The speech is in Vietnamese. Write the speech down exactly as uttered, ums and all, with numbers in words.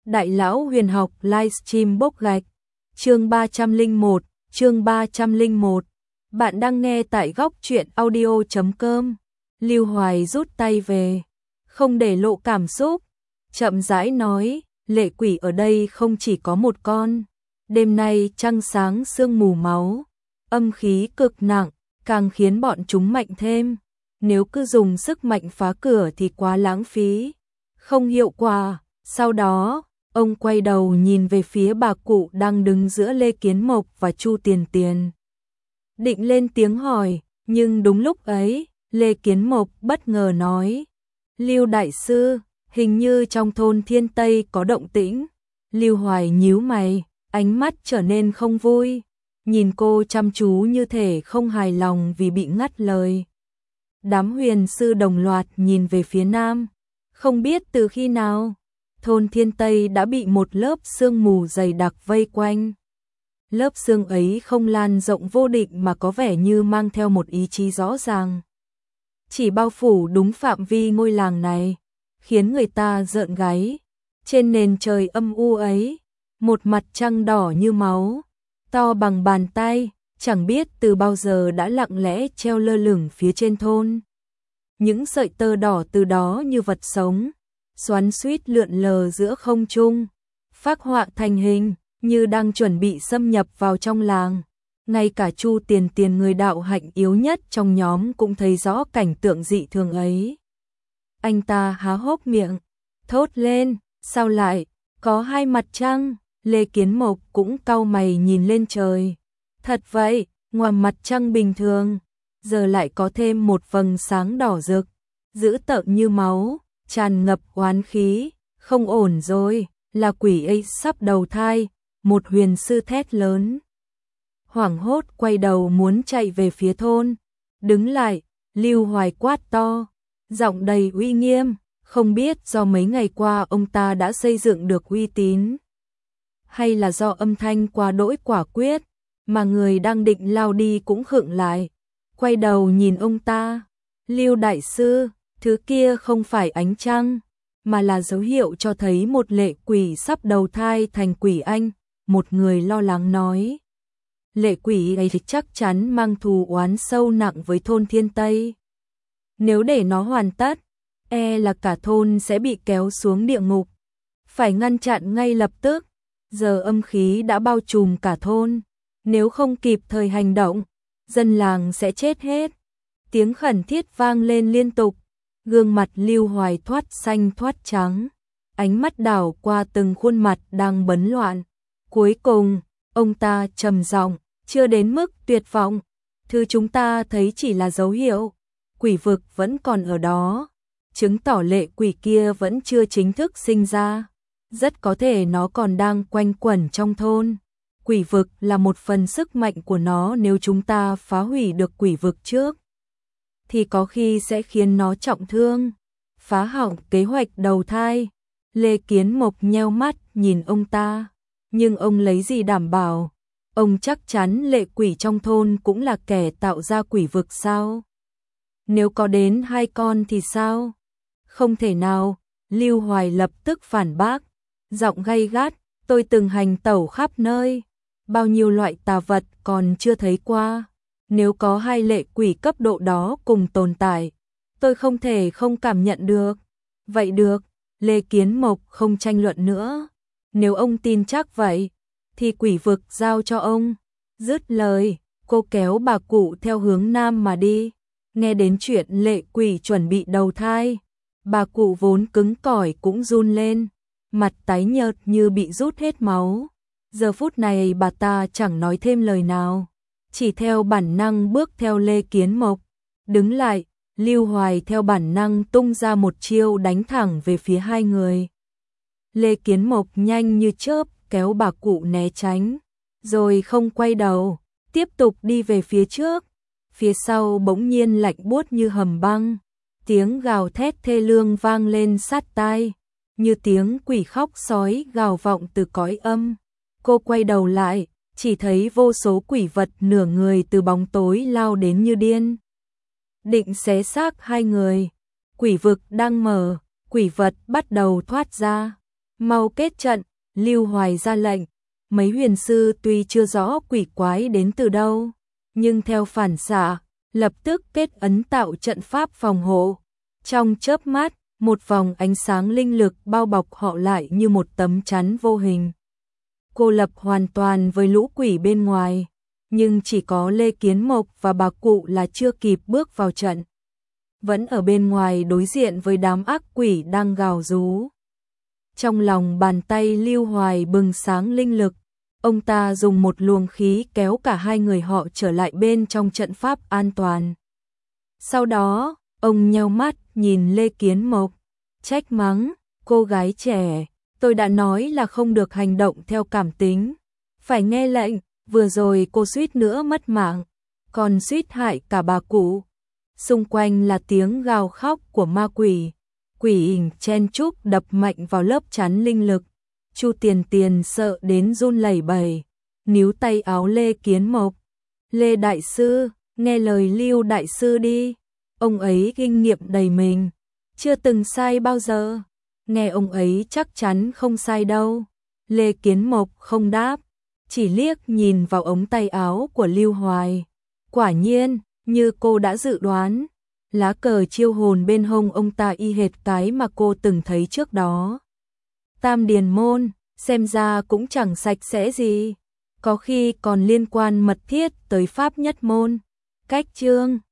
Đại lão huyền học livestream bốc gạch. Chương ba trăm lẻ một, chương ba trăm lẻ một. Bạn đang nghe tại góc truyện audio chấm com. Lưu Hoài rút tay về, không để lộ cảm xúc, chậm rãi nói, lệ quỷ ở đây không chỉ có một con. Đêm nay trăng sáng sương mù máu, âm khí cực nặng, càng khiến bọn chúng mạnh thêm. Nếu cứ dùng sức mạnh phá cửa thì quá lãng phí, không hiệu quả. Sau đó, ông quay đầu nhìn về phía bà cụ đang đứng giữa Lê Kiến Mộc và Chu Tiền Tiền. Định lên tiếng hỏi, nhưng đúng lúc ấy, Lê Kiến Mộc bất ngờ nói, Lưu đại sư, hình như trong thôn Thiên Tây có động tĩnh. Lưu Hoài nhíu mày, ánh mắt trở nên không vui, nhìn cô chăm chú như thể không hài lòng vì bị ngắt lời. Đám huyền sư đồng loạt nhìn về phía nam, không biết từ khi nào, thôn Thiên Tây đã bị một lớp sương mù dày đặc vây quanh. Lớp sương ấy không lan rộng vô định mà có vẻ như mang theo một ý chí rõ ràng, chỉ bao phủ đúng phạm vi ngôi làng này, khiến người ta rợn gáy. Trên nền trời âm u ấy, một mặt trăng đỏ như máu, to bằng bàn tay, chẳng biết từ bao giờ đã lặng lẽ treo lơ lửng phía trên thôn. Những sợi tơ đỏ từ đó như vật sống, xoắn xuýt lượn lờ giữa không trung, phác họa thành hình, như đang chuẩn bị xâm nhập vào trong làng. Ngay cả Chu Tiền Tiền, người đạo hạnh yếu nhất trong nhóm, cũng thấy rõ cảnh tượng dị thường ấy. Anh ta há hốc miệng, thốt lên, sao lại có hai mặt trăng? Lê Kiến Mộc cũng cau mày nhìn lên trời. Thật vậy, ngoài mặt trăng bình thường, giờ lại có thêm một vầng sáng đỏ rực, dữ tợn như máu, tràn ngập oán khí. Không ổn rồi, là quỷ ấy sắp đầu thai. Một huyền sư thét lớn, hoảng hốt quay đầu muốn chạy về phía thôn. Đứng lại, Lưu Hoài quát to, giọng đầy uy nghiêm. Không biết do mấy ngày qua ông ta đã xây dựng được uy tín, hay là do âm thanh quá đỗi quả quyết, mà người đang định lao đi cũng khựng lại, quay đầu nhìn ông ta. Lưu đại sư, thứ kia không phải ánh trăng, mà là dấu hiệu cho thấy một lệ quỷ sắp đầu thai thành quỷ anh. Một người lo lắng nói, lệ quỷ ấy thì chắc chắn mang thù oán sâu nặng với thôn Thiên Tây. Nếu để nó hoàn tất, e là cả thôn sẽ bị kéo xuống địa ngục. Phải ngăn chặn ngay lập tức. Giờ âm khí đã bao trùm cả thôn, nếu không kịp thời hành động, dân làng sẽ chết hết. Tiếng khẩn thiết vang lên liên tục, gương mặt Lưu Hoài thoát xanh thoát trắng, ánh mắt đảo qua từng khuôn mặt đang bấn loạn. Cuối cùng, ông ta trầm giọng, chưa đến mức tuyệt vọng, thứ chúng ta thấy chỉ là dấu hiệu, quỷ vực vẫn còn ở đó, chứng tỏ lệ quỷ kia vẫn chưa chính thức sinh ra. Rất có thể nó còn đang quanh quẩn trong thôn. Quỷ vực là một phần sức mạnh của nó, nếu chúng ta phá hủy được quỷ vực trước, thì có khi sẽ khiến nó trọng thương, phá hỏng kế hoạch đầu thai. Lê Kiến Mộc nheo mắt nhìn ông ta, nhưng ông lấy gì đảm bảo? Ông chắc chắn lệ quỷ trong thôn cũng là kẻ tạo ra quỷ vực sao? Nếu có đến hai con thì sao? Không thể nào. Lưu Hoài lập tức phản bác, giọng gay gắt, tôi từng hành tẩu khắp nơi, bao nhiêu loại tà vật còn chưa thấy qua. Nếu có hai lệ quỷ cấp độ đó cùng tồn tại, tôi không thể không cảm nhận được. Vậy được, Lê Kiến Mộc không tranh luận nữa. Nếu ông tin chắc vậy, thì quỷ vực giao cho ông. Dứt lời, cô kéo bà cụ theo hướng nam mà đi. Nghe đến chuyện lệ quỷ chuẩn bị đầu thai, bà cụ vốn cứng cỏi cũng run lên, mặt tái nhợt như bị rút hết máu. Giờ phút này bà ta chẳng nói thêm lời nào, chỉ theo bản năng bước theo Lê Kiến Mộc. Đứng lại, Lưu Hoài theo bản năng tung ra một chiêu đánh thẳng về phía hai người. Lê Kiến Mộc nhanh như chớp kéo bà cụ né tránh, rồi không quay đầu, tiếp tục đi về phía trước. Phía sau bỗng nhiên lạnh buốt như hầm băng, tiếng gào thét thê lương vang lên sát tai, như tiếng quỷ khóc sói gào vọng từ cõi âm. Cô quay đầu lại, chỉ thấy vô số quỷ vật nửa người từ bóng tối lao đến như điên, định xé xác hai người. Quỷ vực đang mở, quỷ vật bắt đầu thoát ra. Mau kết trận, Lưu Hoài ra lệnh. Mấy huyền sư tuy chưa rõ quỷ quái đến từ đâu, nhưng theo phản xạ, lập tức kết ấn tạo trận pháp phòng hộ. Trong chớp mắt, một vòng ánh sáng linh lực bao bọc họ lại như một tấm chắn vô hình. Cô lập hoàn toàn với lũ quỷ bên ngoài, nhưng chỉ có Lê Kiến Mộc và bà cụ là chưa kịp bước vào trận. Vẫn ở bên ngoài đối diện với đám ác quỷ đang gào rú. Trong lòng bàn tay Lưu Hoài bừng sáng linh lực, ông ta dùng một luồng khí kéo cả hai người họ trở lại bên trong trận pháp an toàn. Sau đó, ông nheo mắt nhìn Lê Kiến Mộc, trách mắng, cô gái trẻ, tôi đã nói là không được hành động theo cảm tính, phải nghe lệnh, vừa rồi cô suýt nữa mất mạng, còn suýt hại cả bà cụ. Xung quanh là tiếng gào khóc của ma quỷ, quỷ hình chen chúc đập mạnh vào lớp chắn linh lực. Chu Tiền Tiền sợ đến run lẩy bẩy, níu tay áo Lê Kiến Mộc. Lê Đại Sư, nghe lời Lưu Đại Sư đi, ông ấy kinh nghiệm đầy mình, chưa từng sai bao giờ, nghe ông ấy chắc chắn không sai đâu. Lê Kiến Mộc không đáp, chỉ liếc nhìn vào ống tay áo của Lưu Hoài. Quả nhiên, như cô đã dự đoán, lá cờ chiêu hồn bên hông ông ta y hệt cái mà cô từng thấy trước đó. Tam Điền Môn, xem ra cũng chẳng sạch sẽ gì, có khi còn liên quan mật thiết tới Pháp Nhất Môn. Cách chương